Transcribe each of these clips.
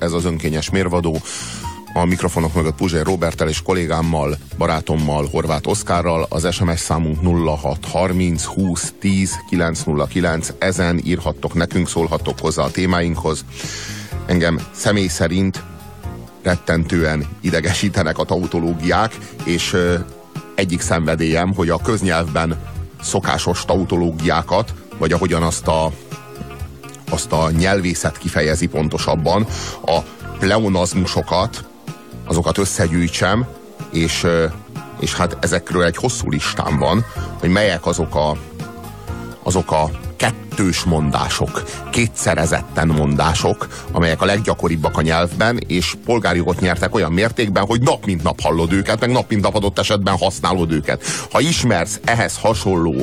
ez az önkényes mérvadó. A mikrofonok mögött Puzsér Róberttel és kollégámmal, barátommal, Horváth Oszkárral. Az SMS számunk 0630 20 10 909. Ezen írhattok nekünk, szólhattok hozzá a témáinkhoz. Engem személy szerint rettentően idegesítenek a tautológiák, és egyik szenvedélyem, hogy a köznyelvben szokásos tautológiákat, vagy ahogyan azt a nyelvészet kifejezi pontosabban, a pleonazmusokat, azokat összegyűjtsem, és hát ezekről egy hosszú listám van, hogy melyek azok a kettős mondások, kétszerezetten mondások, amelyek a leggyakoribbak a nyelvben, és polgárjogot nyertek olyan mértékben, hogy nap mint nap hallod őket, meg nap mint nap adott esetben használod őket. Ha ismersz ehhez hasonló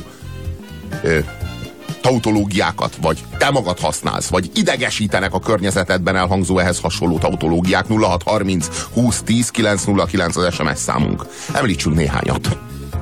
tautológiákat, vagy te magad használsz, vagy idegesítenek a környezetedben elhangzó ehhez hasonló tautológiák, 0630 20 10 909 az SMS számunk. Említsünk néhányat.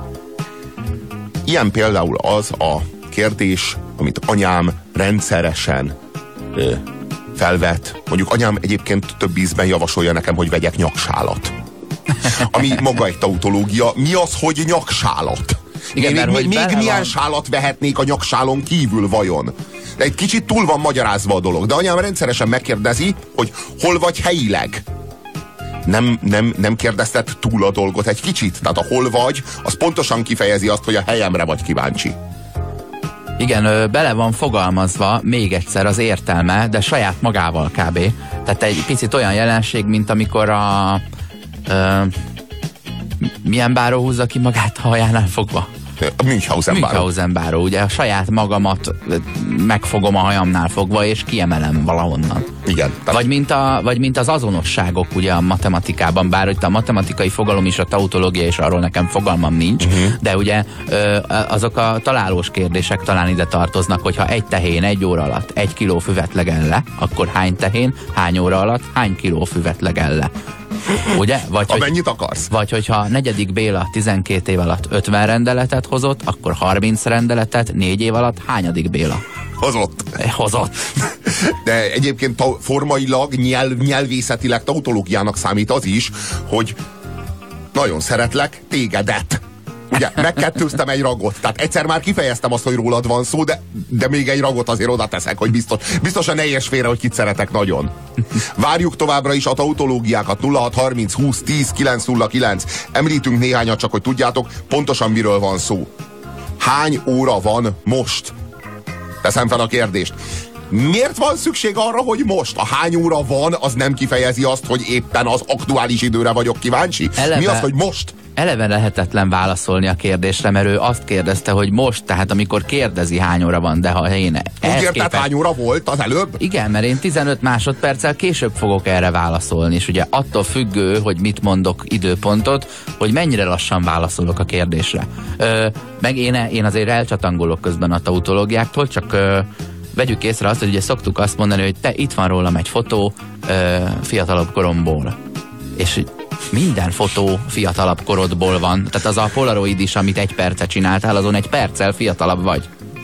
Ilyen például az a kérdés, amit anyám rendszeresen felvet. Mondjuk anyám egyébként több ízben javasolja nekem, hogy vegyek nyaksálat. Ami maga egy tautológia. Mi az, hogy nyaksálat? Igen, még milyen sálat vehetnék a nyaksálon kívül vajon? De egy kicsit túl van magyarázva a dolog. De anyám rendszeresen megkérdezi, hogy hol vagy helyileg. Nem kérdezted túl a dolgot egy kicsit? Tehát a hol vagy, az pontosan kifejezi azt, hogy a helyemre vagy kíváncsi. Igen, bele van fogalmazva még egyszer az értelme, de saját magával kb. Tehát egy picit olyan jelenség, mint amikor milyen báró húzza ki magát a hajánál fogva? Münchhausen báró. Ugye a saját magamat megfogom a hajamnál fogva, és kiemelem valahonnan. Igen. Vagy mint az azonosságok ugye a matematikában, bár itt a matematikai fogalom is a tautológia, és arról nekem fogalmam nincs, de ugye azok a találós kérdések talán ide tartoznak, hogyha egy tehén 1 óra alatt 1 kiló füvet legel le, akkor hány tehén, hány óra alatt hány kiló füvet legel le. Ugye? Amennyit akarsz. Vagy hogyha 4. Béla 12 év alatt 50 rendeletet hozott, akkor 30 rendeletet 4 év alatt hányadik Béla? Hozott. De egyébként formailag, nyelvészetileg tautológiának számít az is, hogy nagyon szeretlek tégedet. Ugye, megkettőztem egy ragot. Tehát egyszer már kifejeztem azt, hogy rólad van szó, de még egy ragot azért oda teszek, hogy biztosan ne érts félre, hogy kit szeretek nagyon. Várjuk továbbra is a tautológiákat. 0630 20 10 909. Említünk néhányat, csak hogy tudjátok pontosan miről van szó. Hány óra van most? Teszem fel a kérdést. Miért van szükség arra, hogy most? A hány óra van, az nem kifejezi azt, hogy éppen az aktuális időre vagyok kíváncsi? Mi az, hogy most? Eleve lehetetlen válaszolni a kérdésre, mert ő azt kérdezte, hogy most, tehát amikor kérdezi hány óra van, de ha én... Úgy érted, hány óra volt az előbb? Igen, mert én 15 másodperccel később fogok erre válaszolni, és ugye attól függő, hogy mit mondok időpontot, hogy mennyire lassan válaszolok a kérdésre. Meg én azért elcsatangolok közben a tautológiáktól, csak... vegyük észre azt, hogy ugye szoktuk azt mondani, hogy itt van rólam egy fotó fiatalabb koromból. És minden fotó fiatalabb korodból van. Tehát az a Polaroid is, amit 1 percet csináltál, azon 1 perccel fiatalabb vagy.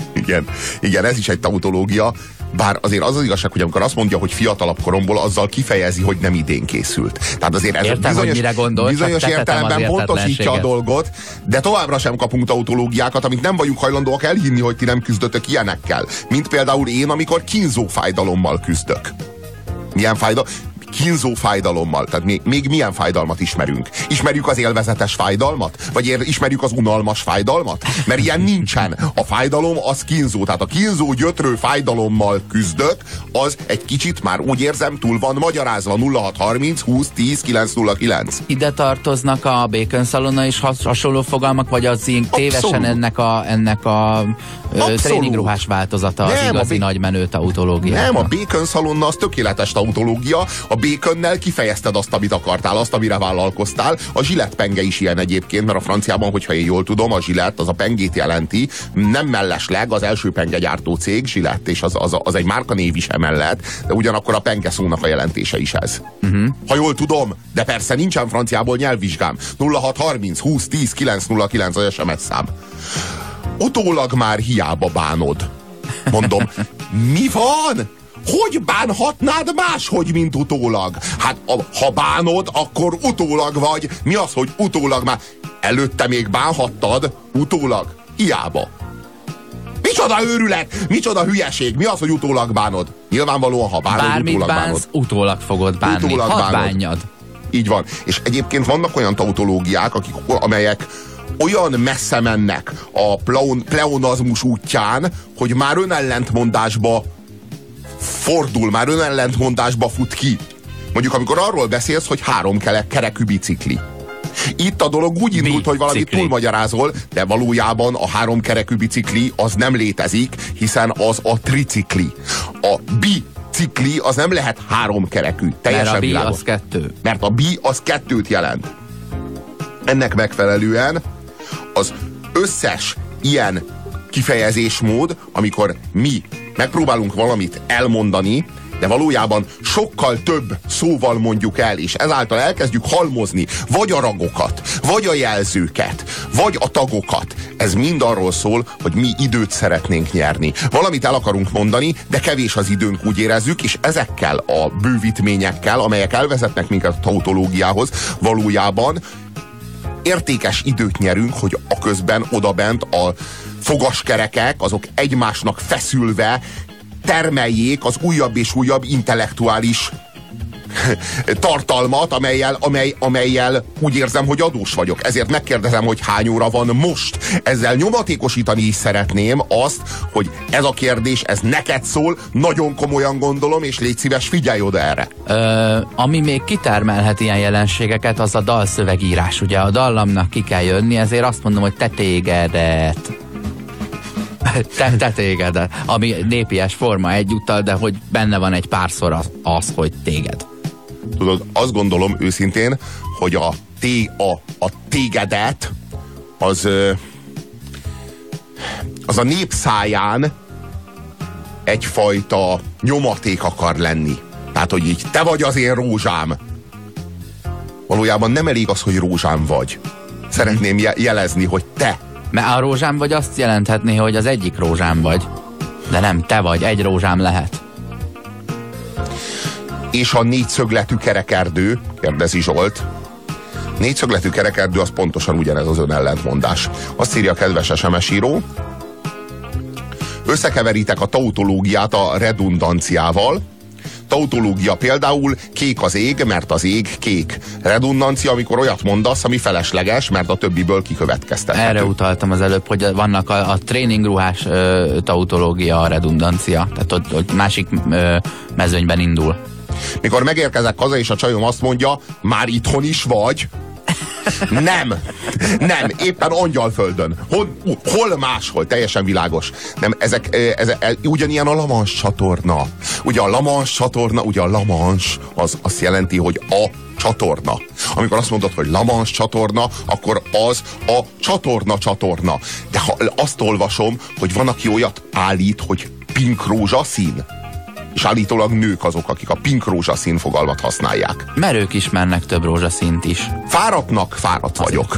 Igen, ez is egy tautológia. Bár azért az igazság, hogy amikor azt mondja, hogy fiatalabb koromból, azzal kifejezi, hogy nem idén készült. Tehát azért ez bizonyos értelemben pontosítja a dolgot, de továbbra sem kapunk tautológiákat, amit nem vagyunk hajlandóak elhinni, hogy ti nem küzdötök ilyenekkel. Mint például én, amikor kínzó fájdalommal küzdök. Milyen fájdalom? Kínzó fájdalommal. Tehát még milyen fájdalmat ismerünk? Ismerjük az élvezetes fájdalmat? Vagy ismerjük az unalmas fájdalmat? Mert ilyen nincsen. A fájdalom az kínzó. Tehát a kínzó gyötrő fájdalommal küzdök, az egy kicsit már úgy érzem túl van magyarázva. 0630 20 10 909. Ide tartoznak a Bacon szalonna is hasonló fogalmak, vagy az ilyen tévesen ennek a tréningruhás változata, az igazi nagymenő tautológia? Nem, a Bacon szalonna az tökéletes tautológia. A Baconnel kifejezted azt, amit akartál, azt, amire vállalkoztál. A Gillette penge is ilyen egyébként, mert a franciában, hogyha én jól tudom, a Gillette az a pengét jelenti, nem mellesleg az első pengegyártó cég, Gillette, és az egy márkanév is emellett, de ugyanakkor a penge szónak a jelentése is ez. Ha jól tudom, de persze nincsen franciából nyelvvizsgám. 0630 20 10 909 az SMS szám. Utólag már hiába bánod. Mondom, mi van? hogy bánhatnád máshogy, mint utólag? Hát ha bánod, akkor utólag vagy. Mi az, hogy utólag már? Előtte még bánhattad, utólag? Hiába. Micsoda őrület, micsoda hülyeség. Mi az, hogy utólag bánod? Nyilvánvalóan, ha bánod, bármit utólag bánsz, bánod. utólag fogod bánni. Utólag Hadd bánod. bánjad. Így van. És egyébként vannak olyan tautológiák, amelyek olyan messze mennek a pleonazmus útján, hogy már önellentmondásba fordul, már önellentmondásba fut ki. Mondjuk, amikor arról beszélsz, hogy 3 kerekű bicikli. Itt a dolog úgy indult, hogy valamit túlmagyarázol, de valójában a 3 kerekű bicikli az nem létezik, hiszen az a tricikli. A bicikli az nem lehet 3 kerekű. Teljesen mert a bi világos. az 2. Mert a bi az 2-t jelent. Ennek megfelelően az összes ilyen kifejezésmód, amikor mi megpróbálunk valamit elmondani, de valójában sokkal több szóval mondjuk el, és ezáltal elkezdjük halmozni vagy a ragokat, vagy a jelzőket, vagy a tagokat. Ez mind arról szól, hogy mi időt szeretnénk nyerni. Valamit el akarunk mondani, de kevés az időnk, úgy érezzük, és ezekkel a bővítményekkel, amelyek elvezetnek minket a tautológiához, valójában értékes időt nyerünk, hogy a közben odabent a fogaskerekek, azok egymásnak feszülve termeljék az újabb és újabb intellektuális tartalmat, amellyel úgy érzem, hogy adós vagyok. Ezért megkérdezem, hogy hány óra van most. Ezzel nyomatékosítani is szeretném azt, hogy ez a kérdés, ez neked szól, nagyon komolyan gondolom, és légy szíves, figyelj oda erre. Ami még kitermelhet ilyen jelenségeket, az a dalszövegírás. Ugye a dallamnak ki kell jönni, ezért azt mondom, hogy te tégedet. Te tégedet. Ami népies forma egyúttal, de hogy benne van egy párszor az, hogy téged. Tudod, azt gondolom őszintén, hogy a tégedet az a nép száján egyfajta nyomaték akar lenni. Tehát, hogy így te vagy az én rózsám. Valójában nem elég az, hogy rózsám vagy. Szeretném jelezni, hogy te. Mert a rózsám vagy azt jelenthetné, hogy az egyik rózsám vagy. De nem, te vagy, egy rózsám lehet. És a négyszögletű kerekerdő, kérdezi Zsolt. Négyszögletű kerekerdő az pontosan ugyanez az önellentmondás. Azt írja a kedves SMS író: összekeveritek a tautológiát a redundanciával. Tautológia például kék az ég, mert az ég kék. Redundancia, amikor olyat mondasz, ami felesleges, mert a többiből kikövetkeztethető. Erre utaltam az előbb, hogy vannak a tréningruhás tautológia, a redundancia. Tehát ott másik mezőnyben indul. Mikor megérkezek haza, és a csajom azt mondja, már itthon is vagy? Nem, éppen Angyalföldön. Hol máshol, teljesen világos. Nem, ezek ugyanilyen a La Manche csatorna. Ugye a La Manche csatorna, ugye a La Manche az azt jelenti, hogy a csatorna. Amikor azt mondod, hogy La Manche csatorna, akkor az a csatorna. De ha azt olvasom, hogy van, aki olyat állít, hogy pink rózsaszín, és állítólag nők azok, akik a pink rózsaszín fogalmat használják. Mert ők ismernek több rózsaszínt is. Fáradtnak, fáradt vagyok.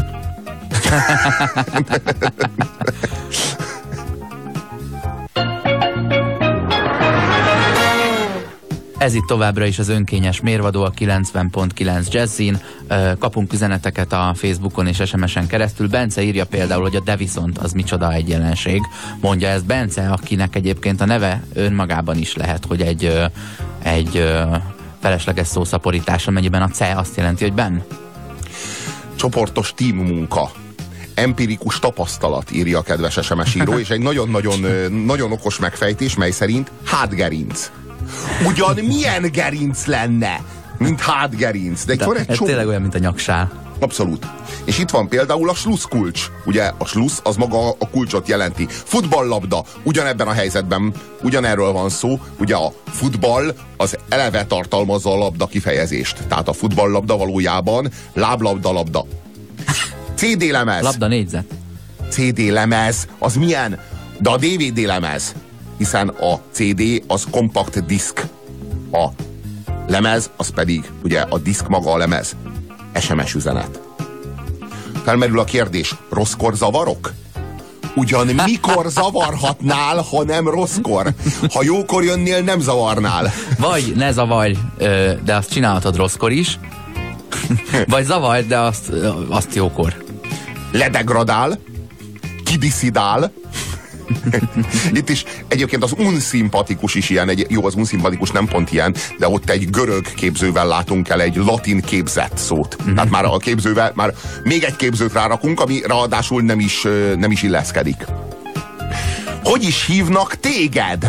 Ez itt továbbra is az önkényes mérvadó, a 90.9 Jazzin. Kapunk üzeneteket a Facebookon és SMS-en keresztül. Bence írja például, hogy a de viszont az micsoda egy jelenség. Mondja ez Bence, akinek egyébként a neve önmagában is lehet, hogy egy felesleges szószaporítás, amennyiben a C azt jelenti, hogy benn. Csoportos team munka. Empirikus tapasztalat, írja a kedves SMS író, és egy nagyon okos megfejtés, mely szerint hátgerinc. Ugyan milyen gerinc lenne, mint hátgerinc? De ez tényleg olyan, mint a nyaksál. Abszolút. És itt van például a slusszkulcs. Ugye a slussz az maga a kulcsot jelenti. Futballlabda, ugyanebben a helyzetben ugyanerről van szó. Ugye a futball az eleve tartalmazza a labda kifejezést. Tehát a futballlabda valójában láblabda. CD lemez. Labda négyzet. CD lemez, az milyen? De a DVD lemez. Hiszen a CD az kompakt diszk. A lemez az pedig, ugye a diszk maga a lemez. SMS üzenet. Felmerül a kérdés, rosszkor zavarok? Ugyan mikor zavarhatnál, ha nem rosszkor? Ha jókor jönnél, nem zavarnál. Vagy ne zavarj, de azt csinálhatod rosszkor is. Vagy zavarj, de azt jókor. Ledegradál, kidiszidál. Itt is egyébként az unszimpatikus is ilyen, jó, az unszimpatikus nem pont ilyen, de ott egy görög képzővel látunk el egy latin képzett szót. Tehát már a képzővel, már még egy képzőt rárakunk, ami ráadásul nem is illeszkedik. Hogy is hívnak téged?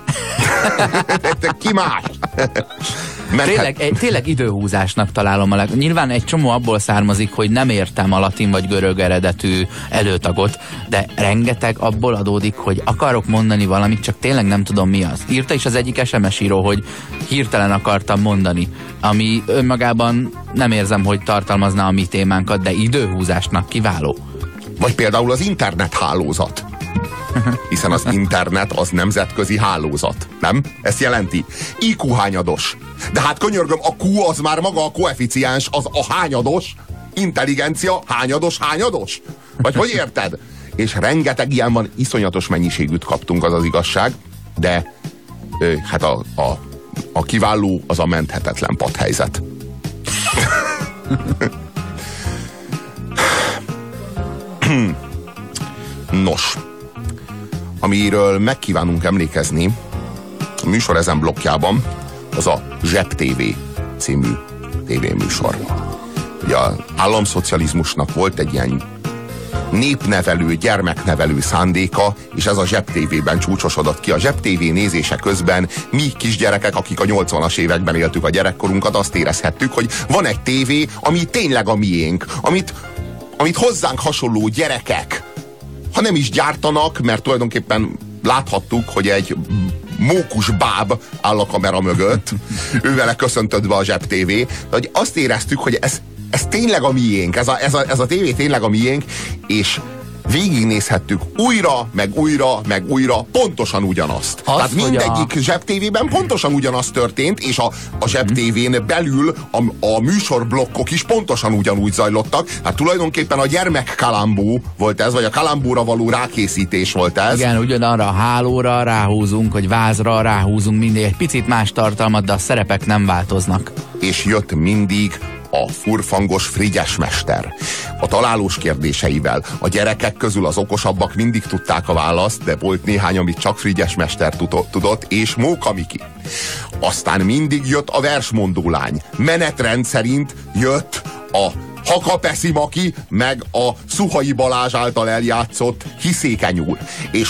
Ki más? Tényleg időhúzásnak találom. Nyilván egy csomó abból származik, hogy nem értem a latin vagy görög eredetű előtagot, de rengeteg abból adódik, hogy akarok mondani valamit, csak tényleg nem tudom mi az. Írta is az egyik SMS író, hogy hirtelen akartam mondani, ami önmagában nem érzem, hogy tartalmazná a mi témánkat, de időhúzásnak kiváló. Vagy például az internethálózat. Hiszen az internet az nemzetközi hálózat, nem? Ezt jelenti. IQ hányados. De hát könyörgöm, a Q az már maga a koeficiens, az a hányados, intelligencia hányados. Vagy hogy érted? És rengeteg ilyen van, iszonyatos mennyiségűt kaptunk, az az igazság, de hát a kiváló az a menthetetlen padhelyzet. Nos, amiről megkívánunk emlékezni a műsor ezen blokkjában, az a Zseb TV című tévéműsor. Ugye az államszocializmusnak volt egy ilyen népnevelő, gyermeknevelő szándéka, és ez a Zseb TV-ben csúcsosodott ki. A Zseb TV nézése közben mi kisgyerekek, akik a 80-as években éltük a gyerekkorunkat, azt érezhettük, hogy van egy tévé, ami tényleg a miénk, amit hozzánk hasonló gyerekek, ha nem is gyártanak, mert tulajdonképpen láthattuk, hogy egy mókus báb áll a kamera mögött, ővele köszöntött be a Zseb TV, de hogy azt éreztük, hogy ez tényleg a miénk, ez a tévé tényleg a miénk, és végignézhettük újra, meg újra pontosan ugyanazt. Tehát mindegyik Zseb TV-ben pontosan ugyanaz történt, és a Zseb TV-n belül a műsorblokkok is pontosan ugyanúgy zajlottak. Hát tulajdonképpen a gyermek kalambó volt ez, vagy a kalambóra való rákészítés volt ez. Igen, ugyanarra a hálóra ráhúzunk, hogy vázra ráhúzunk mindig egy picit más tartalmat, de a szerepek nem változnak. És jött mindig a furfangos Frigyes mester. A találós kérdéseivel a gyerekek közül az okosabbak mindig tudták a választ, de volt néhány, amit csak Frigyes mester tudott, és Móka Miki. Aztán mindig jött a versmondó lány. Menetrend szerint jött a Hakapeszi Maki, meg a Szuhai Balázs által eljátszott Hiszékeny úr. És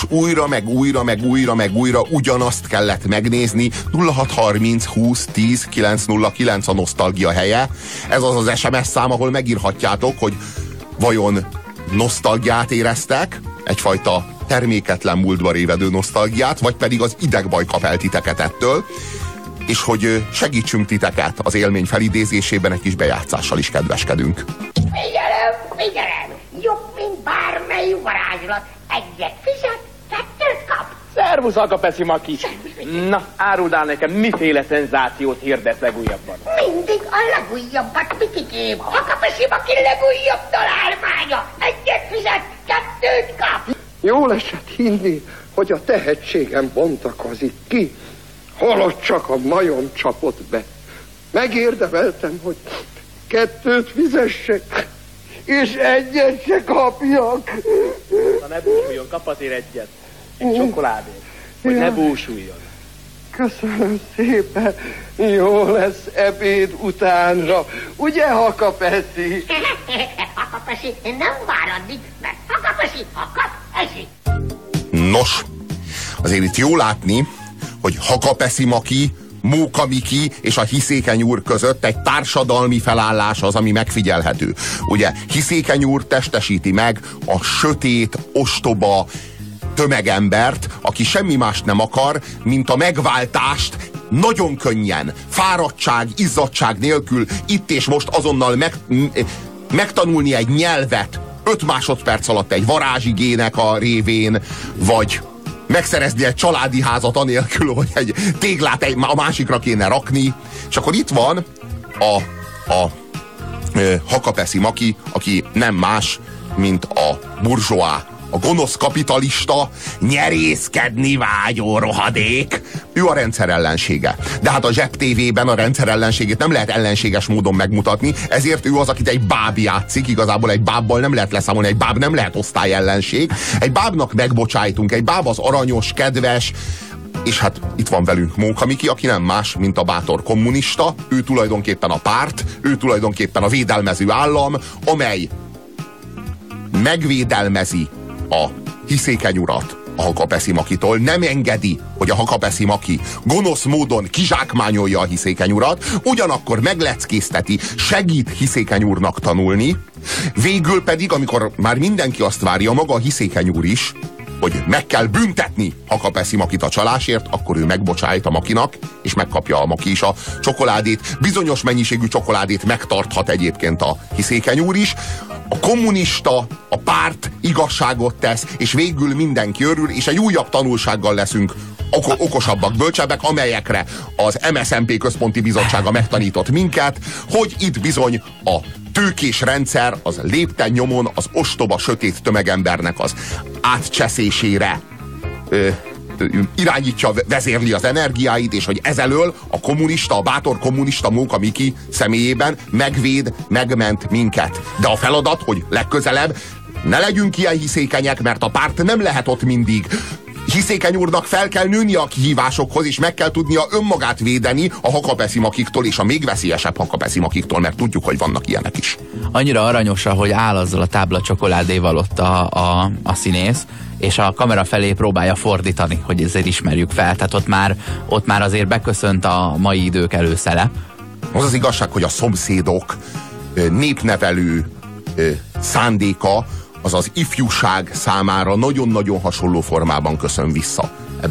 újra ugyanazt kellett megnézni. 0630 20 10 909 a nosztalgia helye. Ez az az SMS szám, ahol megírhatjátok, hogy vajon nosztalgiát éreztek, egyfajta terméketlen múltba révedő nosztalgiát, vagy pedig az idegbaj kap el titeket ettől, és hogy segítsünk titeket az élmény felidézésében, egy kis bejátszással is kedveskedünk. Figyelem! Jobb, mint bármely varázslat. Egyet fizet, kettőt kap. Szervusz, Hakapeszi Maki! Na, áruld nekem, miféle szenzációt hirdet legújabban? Mindig a legújabbat, Mikikém. Hakapeszi Maki legújabb találmánya. Egyet fizet, kettőt kap. Jól esett hinni, hogy a tehetségem bontakozik ki, holott csak a majom csapott be. Megérdemeltem, hogy kettőt fizessek, és egyet se kapjak. Na ne búsuljon, kap azért egyet. Egy csokoládét, hogy ne búsuljon. Köszönöm szépen. Jó lesz ebéd utánra. Ugye, Hakapeszi? Hakapeszi nem vár addig, mert Hakapeszi esik. Nos, azért itt jó látni, hogy Hakapeszi Maki, Móka Miki és a Hiszékeny úr között egy társadalmi felállás az, ami megfigyelhető. Ugye Hiszékeny úr testesíti meg a sötét, ostoba tömegembert, aki semmi mást nem akar, mint a megváltást nagyon könnyen, fáradtság, izzadtság nélkül, itt és most azonnal megtanulni egy nyelvet 5 másodperc alatt egy varázsigének a révén, vagy megszerezni egy családi házat anélkül, hogy egy téglát a másikra kéne rakni. És akkor itt van a Hakapeszi Maki, aki nem más, mint a burzsóá, a gonosz kapitalista, nyerészkedni vágyó rohadék, ő a rendszer ellensége. De hát a Zseb TV-ben a rendszer ellenségét nem lehet ellenséges módon megmutatni, ezért ő az, akit egy báb játszik, igazából egy bábbal nem lehet leszámolni, egy báb nem lehet osztály ellenség. Egy bábnak megbocsájtunk, egy báb az aranyos, kedves, és hát itt van velünk Móka Miki, aki nem más, mint a bátor kommunista, ő tulajdonképpen a párt, ő tulajdonképpen a védelmező állam, amely megvédelmezi a hiszékeny urat a Hakapeszi Makitól, nem engedi, hogy a Hakapeszi Maki gonosz módon kizsákmányolja a hiszékeny urat, ugyanakkor megleckézteti, segít hiszékeny úrnak tanulni, végül pedig, amikor már mindenki azt várja, maga a hiszékeny úr is, hogy meg kell büntetni Hakapeszi Makit a csalásért, akkor ő megbocsájt a Makinak, és megkapja a Maki is a csokoládét. Bizonyos mennyiségű csokoládét megtarthat egyébként a hiszékeny úr is. A kommunista, a párt igazságot tesz, és végül mindenki örül, és egy újabb tanulsággal leszünk okosabbak, bölcsebbek, amelyekre az MSZNP központi bizottsága megtanított minket, hogy itt bizony a tőkés rendszer az lépten nyomon az ostoba, sötét tömegembernek az átcseszésére irányítja, vezérli az energiáit, és hogy ezelől a kommunista, a bátor kommunista Móka Miki személyében megvéd, megment minket. De a feladat, hogy legközelebb ne legyünk ilyen hiszékenyek, mert a párt nem lehet ott mindig. Hiszékeny úrnak fel kell nőni a kihívásokhoz, és meg kell tudnia önmagát védeni a Hakapeszi Makiktól, és a még veszélyesebb Hakapeszi Makiktól, mert tudjuk, hogy vannak ilyenek is. Annyira aranyos, hogy áll azzal a tábla csokoládéval ott a színész, és a kamera felé próbálja fordítani, hogy ezért ismerjük fel. Tehát ott már azért beköszönt a mai idők előszele. Az az igazság, hogy a szomszédok népnevelő szándéka az az ifjúság számára nagyon-nagyon hasonló formában köszön vissza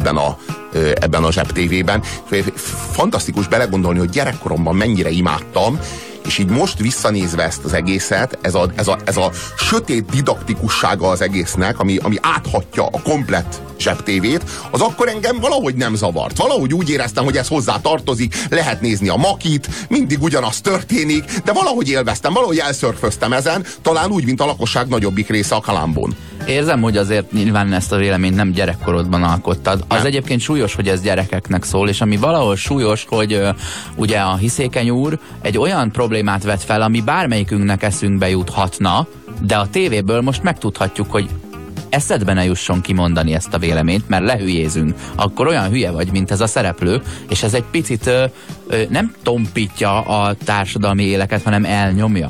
ebben a Zseb TV-ben. Fantasztikus belegondolni, hogy gyerekkoromban mennyire imádtam, és így most visszanézve ezt az egészet, ez a sötét didaktikussága az egésznek, ami áthatja a komplett Zseb TV-t, az akkor engem valahogy nem zavart. Valahogy úgy éreztem, hogy ez hozzá tartozik, lehet nézni a Makit, mindig ugyanaz történik, de valahogy élveztem, valahogy elszörföztem ezen, talán úgy, mint a lakosság nagyobbik része a Kalambón. Érzem, hogy azért nyilván ezt a véleményt nem gyerekkorodban alkottad. Az nem. Egyébként súlyos, hogy ez gyerekeknek szól, és ami valahol súlyos, hogy ugye a hiszékeny úr egy olyan problémát vet fel, ami bármelyikünknek eszünkbe juthatna, de a tévéből most megtudhatjuk, hogy eszedbe ne jusson kimondani ezt a véleményt, mert lehülyézünk. Akkor olyan hülye vagy, mint ez a szereplő, és ez egy picit nem tompítja a társadalmi éleket, hanem elnyomja.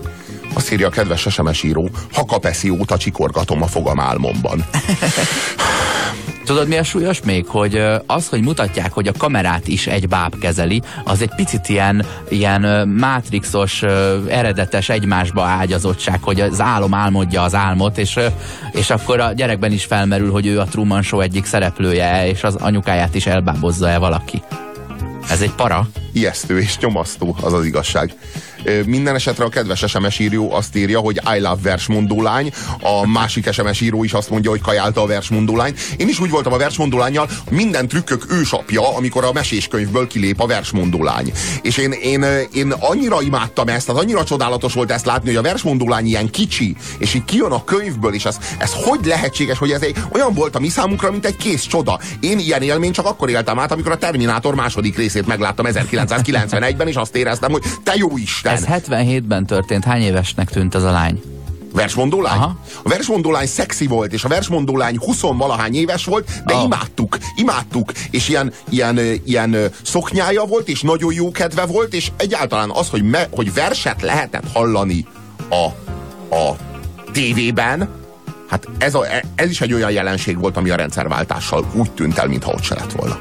Azt írja a kedves SMS író, Hakapeszi óta csikorgatom a fogam álmomban. Tudod, mi a súlyos még? Hogy az, hogy mutatják, hogy a kamerát is egy báb kezeli, az egy picit ilyen mátrixos, eredetes egymásba ágyazottság, hogy az álom álmodja az álmot, és akkor a gyerekben is felmerül, hogy ő a Truman Show egyik szereplője, és az anyukáját is elbábozza-e valaki. Ez egy para. Ijesztő és nyomasztó, az az igazság. Minden esetre a kedves SMS író azt írja, hogy I love versmondó lány, a másik SMS író is azt mondja, hogy kajálta a versmondó lány. Én is úgy voltam a versmondó lánnyal, minden trükkök ősapja, amikor a meséskönyvből kilép a versmondó lány. És én annyira imádtam ezt, tehát annyira csodálatos volt ezt látni, hogy a versmondó lány ilyen kicsi, és így kijön a könyvből, és ez hogy lehetséges, hogy ez olyan volt a mi számunkra, mint egy kész csoda. Én ilyen élményt csak akkor éltem át, amikor a Terminátor második részét megláttam 1991-ben, és azt éreztem, hogy te jó Isten! Ez 77-ben történt. Hány évesnek tűnt az a lány? Versmondó lány? Aha. A versmondó lány szexi volt, és a versmondó lány 20-valahány éves volt, de imádtuk, és ilyen szoknyája volt, és nagyon jó kedve volt, és egyáltalán az, hogy verset lehetett hallani a tévében, hát ez is egy olyan jelenség volt, ami a rendszerváltással úgy tűnt el, mintha ott se lett volna.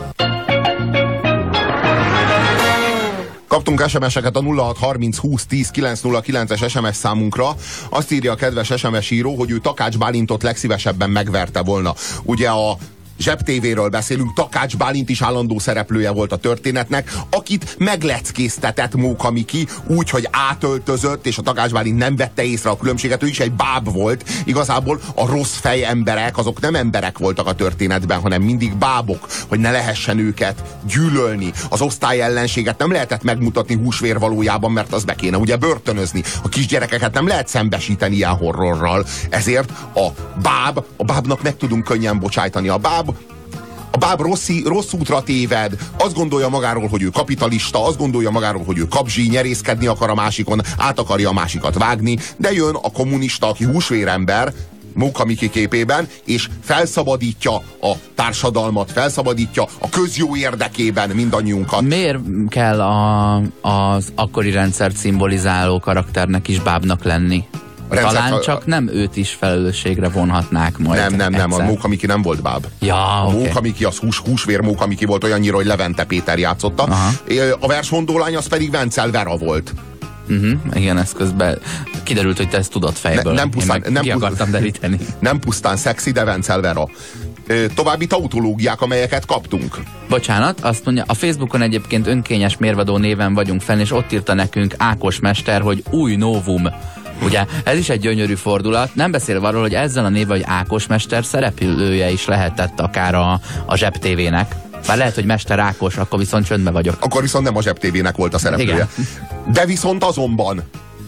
Kaptunk SMS-eket a 0630 20 10 909-es SMS számunkra. Azt írja a kedves SMS író, hogy ő Takács Bálintot legszívesebben megverte volna. Ugye a zsebtévéről beszélünk, Takács Bálint is állandó szereplője volt a történetnek, akit megleckéztetett Móka Miki úgy, hogy átöltözött, és a Takács Bálint nem vette észre a különbséget, ő is egy báb volt. Igazából a rossz fej emberek, azok nem emberek voltak a történetben, hanem mindig bábok, hogy ne lehessen őket gyűlölni. Az osztály ellenséget nem lehetett megmutatni húsvér valójában, mert az be kéne ugye börtönözni. A kisgyerekeket nem lehet szembesíteni ilyen horrorral. Ezért a bábnak meg tudunk könnyen bocsájtani. A báb rossz útra téved, azt gondolja magáról, hogy ő kapitalista, azt gondolja magáról, hogy ő kapzsi, nyerészkedni akar a másikon, át akarja a másikat vágni, de jön a kommunista, aki húsvérember, Móka Miki képében, és felszabadítja a társadalmat, felszabadítja a közjó érdekében mindannyiunkat. Miért kell az akkori rendszert szimbolizáló karakternek is bábnak lenni? Talán csak nem őt is felelősségre vonhatnák majd. Nem, a Móka Miki nem volt báb. Ja, a Móka Miki az húsvér Móka Miki volt, olyannyira, hogy Levente Péter játszotta. Aha. A versmondólány az pedig Vencel Vera volt. Igen, ez közben kiderült, hogy te ezt tudod fejből. Ki akartam deríteni. Nem pusztán szexi, de Vencel Vera. További tautológiák, amelyeket kaptunk. Bocsánat, azt mondja, a Facebookon egyébként Önkényes Mérvadó néven vagyunk fenn, és ott írta nekünk Ákos mester, hogy új novum. Ugye, ez is egy gyönyörű fordulat, nem beszélve arról, hogy ezzel a névvel, hogy Ákos mester szereplője is lehetett akár a Zseb TV-nek. Bár lehet, hogy Mester Ákos, akkor viszont csöndbe vagyok. Akkor viszont nem a Zseb TV-nek volt a szereplője. Igen. De viszont azonban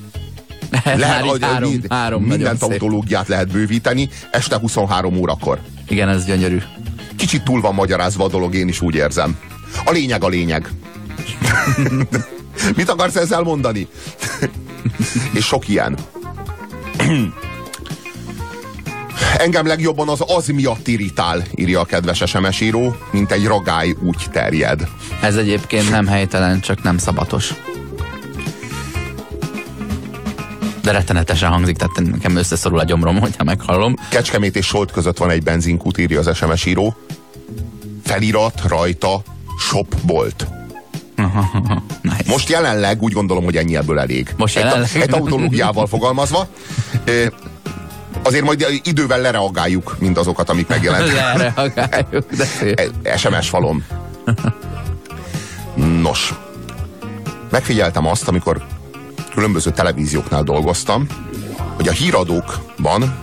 három minden tautológiát lehet bővíteni este 23 órakor. Igen, ez gyönyörű. Kicsit túl van magyarázva a dolog, én is úgy érzem. A lényeg. Mit akarsz ezzel mondani? És sok ilyen. Engem legjobban az miatt irritál, írja a kedves SMS író, mint egy ragály úgy terjed. Ez egyébként nem helytelen, csak nem szabatos. De rettenetesen hangzik, tehát nekem összeszorul a gyomrom, hogyha meghallom. Kecskemét és Solt között van egy benzinkút, írja az SMS író. Felirat rajta shopbolt. Nice. Most jelenleg úgy gondolom, hogy ennyi ebből elég. Egy tautológiával fogalmazva. Azért majd idővel lereagáljuk mindazokat, amik megjelentek. Lereagáljuk, de szép. SMS falom. Nos, megfigyeltem azt, amikor különböző televízióknál dolgoztam, hogy a híradókban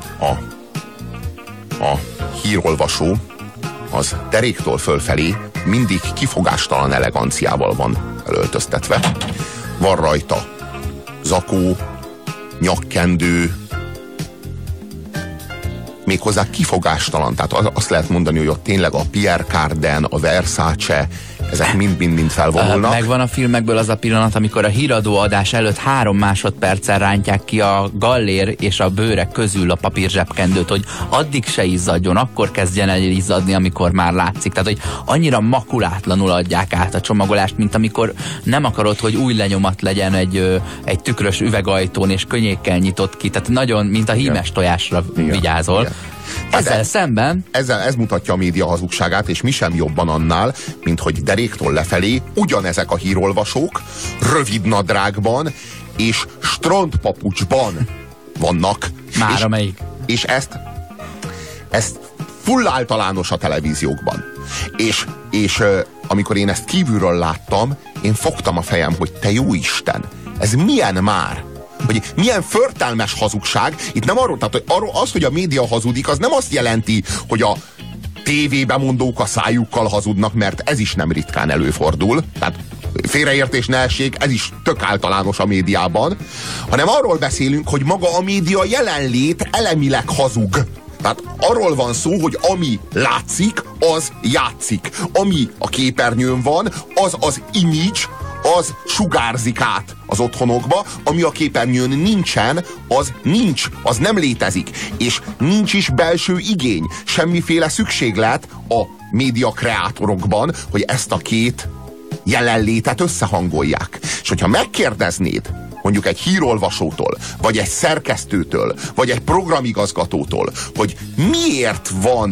a hírolvasó az deréktől fölfelé mindig kifogástalan eleganciával van elöltöztetve. Van rajta zakó, nyakkendő, méghozzá kifogástalan. Tehát azt lehet mondani, hogy ott tényleg a Pierre Cardin, a Versace, ezek mind felvonulnak. Megvan a filmekből az a pillanat, amikor a híradóadás előtt 3 másodperccel rántják ki a gallér és a bőrek közül a papírzsebkendőt, hogy addig se izzadjon, akkor kezdjen el izzadni, amikor már látszik. Tehát, hogy annyira makulátlanul adják át a csomagolást, mint amikor nem akarod, hogy új lenyomat legyen egy tükrös üvegajtón, és könnyékkel nyitott ki. Tehát nagyon, mint a hímes tojásra vigyázol. Igen. Ezzel szemben... Ez mutatja a média hazugságát, és mi sem jobban annál, mint hogy deréktől lefelé ugyanezek a hírolvasók rövid nadrágban és strandpapucsban vannak. Már amelyik. És ezt full általános a televíziókban. És amikor én ezt kívülről láttam, én fogtam a fejem, hogy te jó Isten, ez milyen már? Hogy milyen förtelmes hazugság. Itt nem arról, tehát az, hogy a média hazudik, az nem azt jelenti, hogy a tévébemondók a szájukkal hazudnak, mert ez is nem ritkán előfordul. Tehát félreértés ne essék, ez is tök általános a médiában. Hanem arról beszélünk, hogy maga a média jelenlét elemileg hazug. Tehát arról van szó, hogy ami látszik, az játszik. Ami a képernyőn van, az image, az sugárzik át az otthonokba, ami a képernyőn nincsen, az nincs, az nem létezik. És nincs is belső igény, semmiféle szükséglet a média kreátorokban, hogy ezt a két jelenlétet összehangolják. És hogyha megkérdeznéd mondjuk egy hírolvasótól, vagy egy szerkesztőtől, vagy egy programigazgatótól, hogy miért van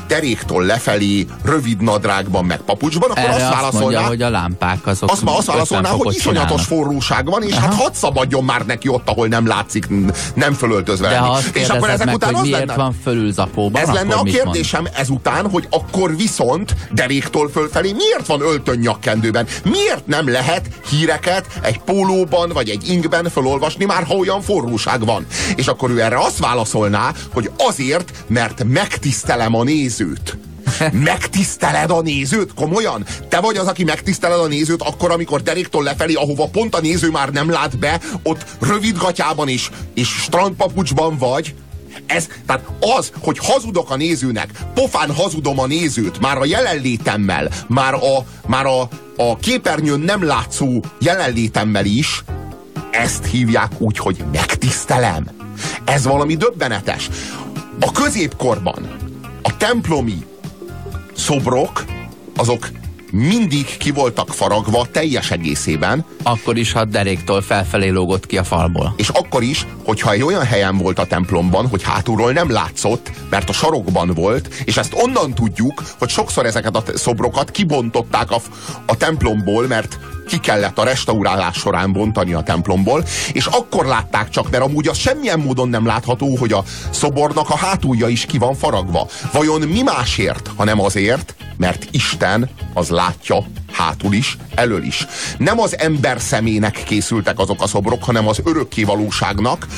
deréktől lefelé, rövid nadrágban, meg papucsban, akkor erre azt válaszolná, mondja, hogy a lámpák azok azt válaszolná, hogy iszonyatos forróság van, és hát hadd szabadjon már neki ott, ahol nem látszik, nem fölöltözve. De ha azt és akkor ezek meg, után hogy az miért lenne, van fölül zakóban, ez lenne a kérdésem mond? ezután, hogy akkor viszont deréktől fölfelé miért van öltön nyakkendőben? Miért nem lehet híreket egy pólóban vagy egy ingben felolvasni már, ha olyan forróság van? És akkor ő erre azt válaszolná, hogy azért, mert megtisztelem a nézőt. Megtiszteled a nézőt? Komolyan? Te vagy az, aki megtiszteled a nézőt akkor, amikor deréktől lefelé, ahova pont a néző már nem lát be, ott rövidgatyában és strandpapucsban vagy? Tehát hogy hazudok a nézőnek, pofán hazudom a nézőt, már a jelenlétemmel, már a képernyőn nem látszó jelenlétemmel is, ezt hívják úgy, hogy megtisztelem. Ez valami döbbenetes. A középkorban a templomi szobrok, azok mindig ki voltak faragva teljes egészében. Akkor is, ha deréktől felfelé lógott ki a falból. És akkor is, hogyha egy olyan helyen volt a templomban, hogy hátulról nem látszott, mert a sarokban volt, és ezt onnan tudjuk, hogy sokszor ezeket a szobrokat kibontották a templomból, mert ki kellett a restaurálás során bontani a templomból, és akkor látták csak, mert amúgy az semmilyen módon nem látható, hogy a szobornak a hátulja is ki van faragva. Vajon mi másért, hanem azért, mert Isten az látja hátul is, elől is. Nem az ember szemének készültek azok a szobrok, hanem az örökké valóságnak,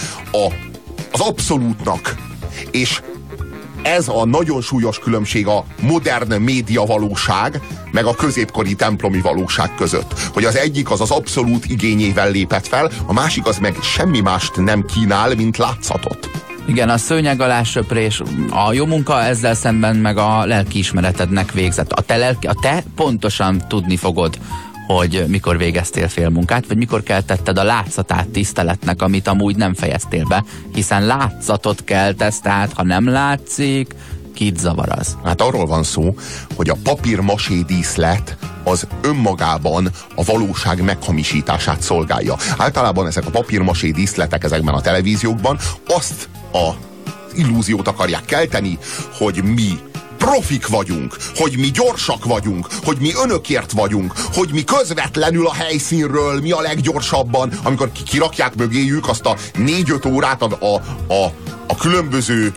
az abszolútnak. És ez a nagyon súlyos különbség a modern média valóság, meg a középkori templomi valóság között. Hogy az egyik az abszolút igényével lépett fel, a másik az meg semmi mást nem kínál, mint látszatot. Igen, a szőnyeg alá söprés, a jó munka ezzel szemben meg a lelkiismeretednek végzett. A te pontosan tudni fogod, hogy mikor végeztél félmunkát, vagy mikor keltetted a látszatát tiszteletnek, amit amúgy nem fejeztél be, hiszen látszatot keltesz, tehát ha nem látszik, kit zavar az? Hát arról van szó, hogy a papírmasé díszlet az önmagában a valóság meghamisítását szolgálja. Általában ezek a papírmasé díszletek ezekben a televíziókban azt a illúziót akarják kelteni, hogy mi profik vagyunk, hogy mi gyorsak vagyunk, hogy mi önökért vagyunk, hogy mi közvetlenül a helyszínről, mi a leggyorsabban, amikor kirakják mögéjük azt a 4-5 órát a különböző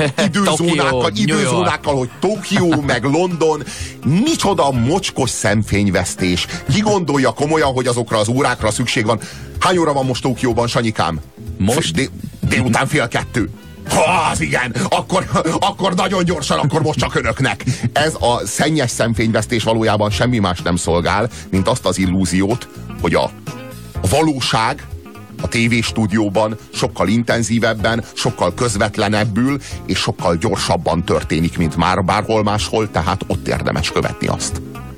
időzónákkal, hogy Tokió, meg London, micsoda mocskos szemfényvesztés. Ki gondolja komolyan, hogy azokra az órákra szükség van? Hány óra van most Tokióban, Sanyikám? Most? Délután 1:30. Az igen, akkor nagyon gyorsan, akkor most csak önöknek. Ez a szennyes szemfényvesztés valójában semmi más nem szolgál, mint azt az illúziót, hogy a valóság a tévéstúdióban sokkal intenzívebben, sokkal közvetlenebbül és sokkal gyorsabban történik, mint már bárhol máshol, tehát ott érdemes követni azt.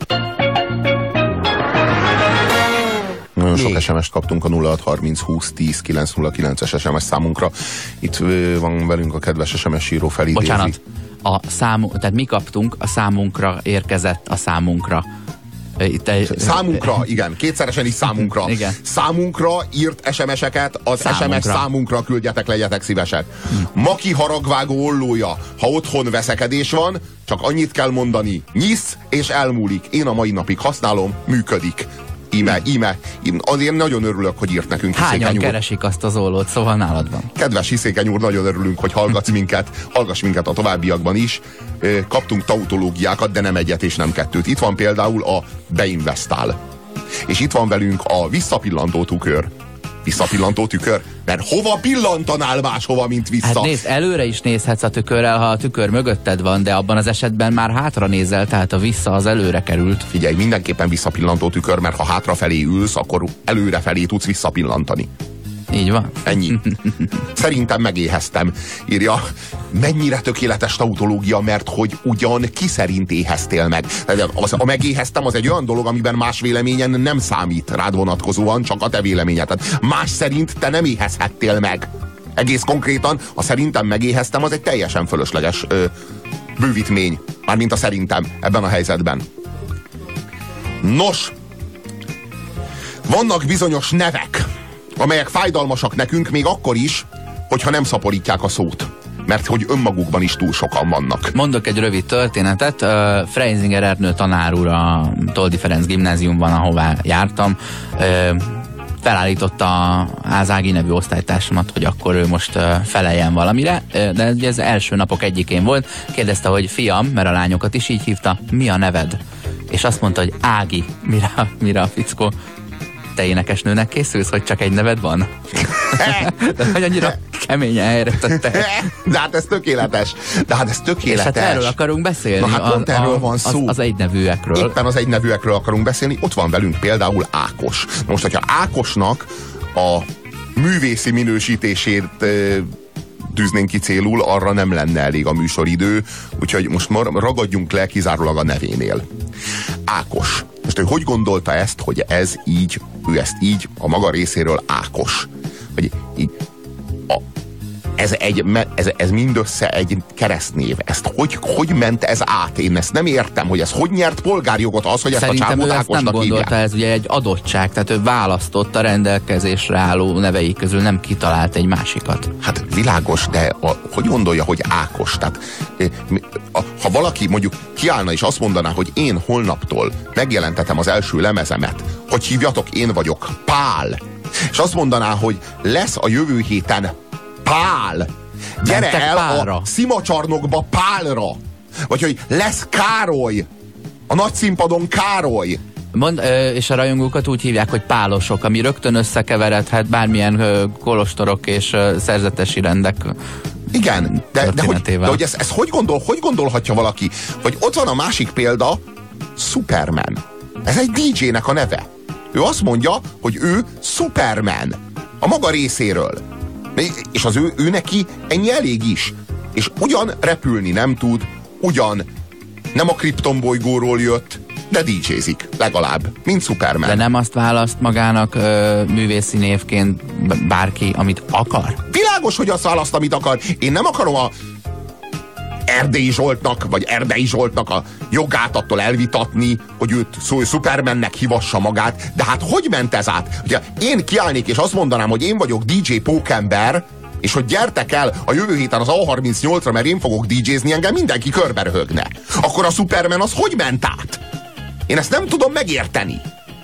Nagyon sok SMS-t kaptunk a 0630 20 10 909-es SMS számunkra. Itt van velünk a kedves SMS író, felidézi. Bocsánat, tehát mi kaptunk, a számunkra érkezett a számunkra. Számunkra, igen, kétszeresen is számunkra. Igen. Számunkra írt SMS-eket, az számunkra. SMS számunkra küldjetek, legyetek szívesek. Maki haragvágó ollója, ha otthon veszekedés van, csak annyit kell mondani, nyisz és elmúlik. Én a mai napig használom, működik. Íme. Azért nagyon örülök, hogy írt nekünk. Hányan keresik azt az ollót, szóval nálad van. Kedves Hiszékeny úr, nagyon örülünk, hogy hallgass minket a továbbiakban is. Kaptunk tautológiákat, de nem egyet és nem kettőt. Itt van például a Beinvestál. És itt van velünk a visszapillantó tükör. Visszapillantó tükör? Mert hova pillantanál máshova, mint vissza? Hát nézd, előre is nézhetsz a tükörrel, ha a tükör mögötted van, de abban az esetben már hátra nézel, tehát a vissza az előre került. Figyelj, mindenképpen visszapillantó tükör, mert ha hátrafelé ülsz, akkor előrefelé tudsz visszapillantani. Így van. Ennyi. Szerintem megéheztem, írja. Mennyire tökéletes tautológia, mert hogy ugyan ki szerint éheztél meg. A megéheztem az egy olyan dolog, amiben más véleményen nem számít rád vonatkozóan, csak a te véleményed. Tehát más szerint te nem éhezhettél meg. Egész konkrétan a szerintem megéheztem az egy teljesen fölösleges bővítmény. Mármint a szerintem ebben a helyzetben. Nos, vannak bizonyos nevek, amelyek fájdalmasak nekünk még akkor is, hogyha nem szaporítják a szót. mert hogy önmagukban is túl sokan vannak. Mondok egy rövid történetet. Freisinger Ernő tanár úr a Toldi Ferenc gimnáziumban, ahová jártam, felállította az Ági nevű osztálytársamat, hogy akkor ő most feleljen valamire, de ez első napok egyikén volt. Kérdezte, hogy fiam, mert a lányokat is így hívta, mi a neved? És azt mondta, hogy Ági. Mire a fickó: te énekesnőnek készülsz, hogy csak egy neved van? De hogy annyira keményen helyre tette. De hát ez tökéletes. És hát erről akarunk beszélni. Na hát pont erről van szó. Az egynevűekről. Éppen az egynevűekről akarunk beszélni. Ott van velünk például Ákos. Na most, hogyha Ákosnak a művészi minősítését tűznénk ki célul, arra nem lenne elég a műsoridő, úgyhogy most ragadjunk le kizárólag a nevénél. Ákos. Most ő hogy gondolta ezt, hogy ő ezt így a maga részéről Ákos? Vagy ez mindössze egy keresztnév. Ezt hogy ment ez át? Én ezt nem értem, hogy ez hogy nyert polgárjogot az, hogy ezt szerintem a csávót Ákosnak Ákosnak nem gondolta, hívják. ez ugye egy adottság, tehát ő választott a rendelkezésre álló nevei közül, nem kitalált egy másikat. Hát világos, de hogy gondolja, hogy Ákos? Tehát ha valaki mondjuk kiállna és azt mondaná, hogy én holnaptól megjelentetem az első lemezemet, hogy hívjatok, én vagyok Pál, és azt mondaná, hogy lesz a jövő héten Pál, gyere mentek el Pálra. a szimacsarnokba Pálra, vagy hogy lesz Károly, a nagy színpadon Károly. És a rajongókat úgy hívják, hogy pálosok, ami rögtön összekeveredhet bármilyen kolostorok és szerzetesi rendek. Igen, de hogy ez hogy gondolhatja valaki? Vagy ott van a másik példa, Superman. Ez egy DJ-nek a neve. Ő azt mondja, hogy ő Superman a maga részéről. És az ő neki ennyi elég is. És ugyan repülni nem tud, ugyan nem a Krypton bolygóról jött, de DJ-zik legalább, mint Superman. De nem azt választ magának művészi névként bárki, amit akar? Világos, hogy azt választ, amit akar. Én nem akarom a Erdélyi Zsoltnak, vagy Erdei Zsoltnak a jogát attól elvitatni, hogy őt Supermannek hívassa magát, de hát hogy ment ez át? Ugye én kiállnék és azt mondanám, hogy én vagyok DJ Pókember, és hogy gyertek el a jövő héten az A38-ra, mert én fogok DJ-zni, engem mindenki körbe röhögne. Akkor a Superman az hogy ment át? Én ezt nem tudom megérteni.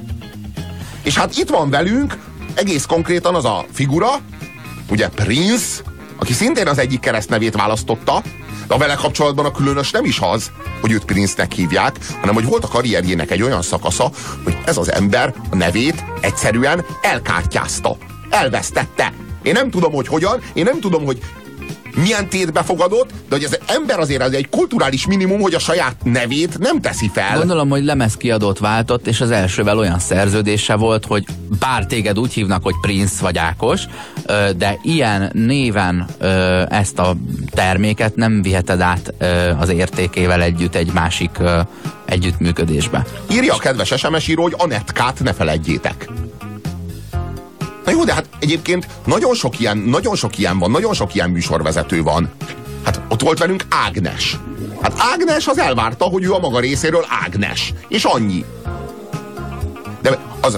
És hát itt van velünk egész konkrétan az a figura, ugye Prince, aki szintén az egyik keresztnevét választotta, de a vele kapcsolatban a különös nem is az, hogy őt Prince-nek hívják, hanem hogy volt a karrierjének egy olyan szakasza, hogy ez az ember a nevét egyszerűen elkártyázta. Elvesztette. Én nem tudom, hogy hogyan, én nem tudom, hogy milyen tétbe fogadott, de hogy az ember azért az egy kulturális minimum, hogy a saját nevét nem teszi fel. Gondolom, hogy lemezkiadót váltott, és az elsővel olyan szerződése volt, hogy bár téged úgy hívnak, hogy Prince vagy Ákos, de ilyen néven ezt a terméket nem viheted át az értékével együtt egy másik együttműködésbe. Írja a kedves SMS író, hogy Anetkát ne feledjétek. Na jó, de hát egyébként nagyon sok ilyen van, nagyon sok ilyen műsorvezető van. Hát ott volt velünk Ágnes. Hát Ágnes az elvárta, hogy ő a maga részéről Ágnes. És annyi. De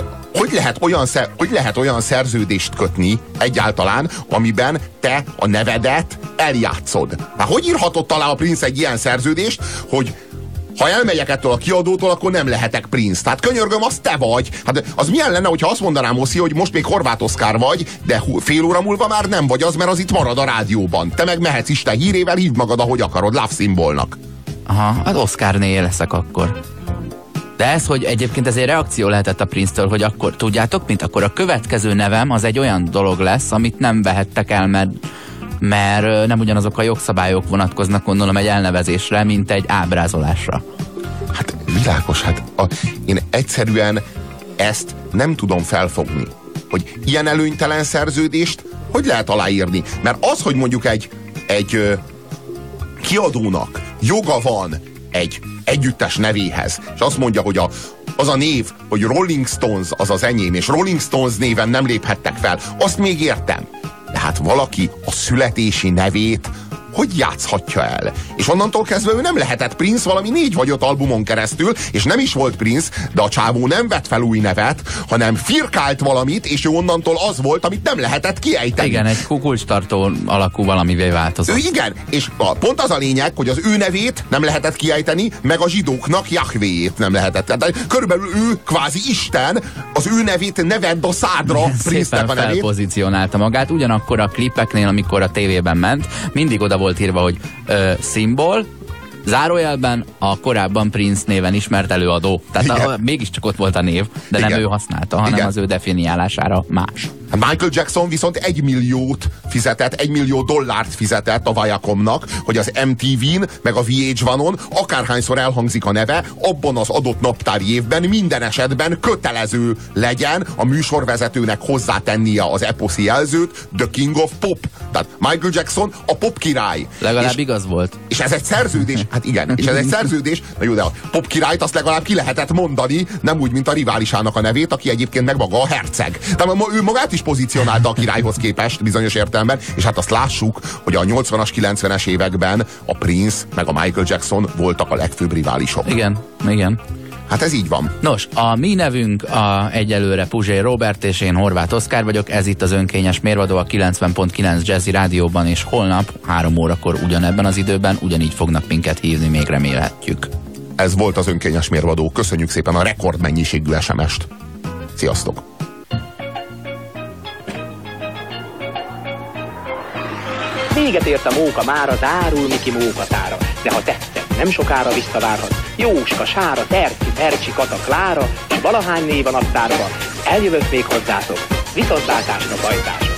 hogy lehet olyan szerződést kötni egyáltalán, amiben te a nevedet eljátszod? Hát hogy írhatott alá a Prince egy ilyen szerződést, hogy ha elmegyek ettől a kiadótól, akkor nem lehetek Prince. Tehát könyörgöm, az te vagy. Hát az milyen lenne, hogyha azt mondanám, Oszi, hogy most még Horváth Oszkár vagy, de fél óra múlva már nem vagy az, mert az itt marad a rádióban. Te meg mehetsz Isten hírével, hívd magad, ahogy akarod, love szimbolnak. Aha, az Oszkárné leszek akkor. De ez, hogy egyébként ez egy reakció lehetett a Prince-től, hogy akkor tudjátok, mint akkor a következő nevem az egy olyan dolog lesz, amit nem vehettek el, mert nem ugyanazok a jogszabályok vonatkoznak, gondolom, egy elnevezésre, mint egy ábrázolásra. Hát világos, hát én egyszerűen ezt nem tudom felfogni, hogy ilyen előnytelen szerződést hogy lehet aláírni. Mert az, hogy mondjuk egy kiadónak joga van egy együttes nevéhez, és azt mondja, hogy az a név, hogy Rolling Stones az az enyém, és Rolling Stones néven nem léphettek fel, azt még értem. De hát valaki a születési nevét hogy játszhatja el? És onnantól kezdve ő nem lehetett Prince valami 4 vagy 5 albumon keresztül, és nem is volt Prince, de a csávó nem vett fel új nevet, hanem firkált valamit, és ő onnantól az volt, amit nem lehetett kiejteni. Igen, egy kulcstartó alakú valamivé változott. Ő igen, és pont az a lényeg, hogy az ő nevét nem lehetett kiejteni, meg a zsidóknak Jahvéjét nem lehetett. Tehát körülbelül ő kvázi Isten, az ő nevét ne vedd a szádra, Prince-nek a nevét. Felpozícionálta magát, ugyanakkor a klipeknél, amikor a tévében ment, mindig oda volt írva, hogy szimbol, zárójelben a korábban Prince néven ismert előadó. Tehát mégiscsak ott volt a név, de nem ő használta, hanem az ő definiálására más. Michael Jackson viszont $1 milliót fizetett, $1 millió fizetett a Viacomnak, hogy az MTV-n, meg a VH1-on akárhányszor elhangzik a neve, abban az adott naptári évben minden esetben kötelező legyen a műsorvezetőnek hozzátennie az eposzi jelzőt, The King of Pop. Tehát Michael Jackson a pop király. Legalább igaz volt. És ez egy szerződés, hát igen, és ez egy szerződés, na jó, de a pop királyt azt legalább ki lehetett mondani, nem úgy, mint a riválisának a nevét, aki egyébként meg maga a herceg. Tehát ő magát is pozícionálta a királyhoz képest bizonyos értelemben, és hát azt lássuk, hogy a 80-as, 90-es években a Prince meg a Michael Jackson voltak a legfőbb riválisok. Igen, igen. Hát ez így van. Nos, a mi nevünk egyelőre Puzsér Robert, és én Horváth Oszkár vagyok. Ez itt az önkényes mérvadó a 90.9 Jazzy Rádióban, és holnap 3 órakor ugyanebben az időben ugyanígy fognak minket hívni, még remélhetjük. Ez volt az önkényes mérvadó. Köszönjük szépen a rekordmennyiségű SMS-t. Sziasztok! Véget ért a móka mára, zárul Miki mókatára. De ha tetszett, nem sokára visszavárhat. Jóska, Sára, Terci, Percsi, Kata, Klára, és valahány név a naptárban. Eljövök még hozzátok. Viszontlátásra, bajtásra.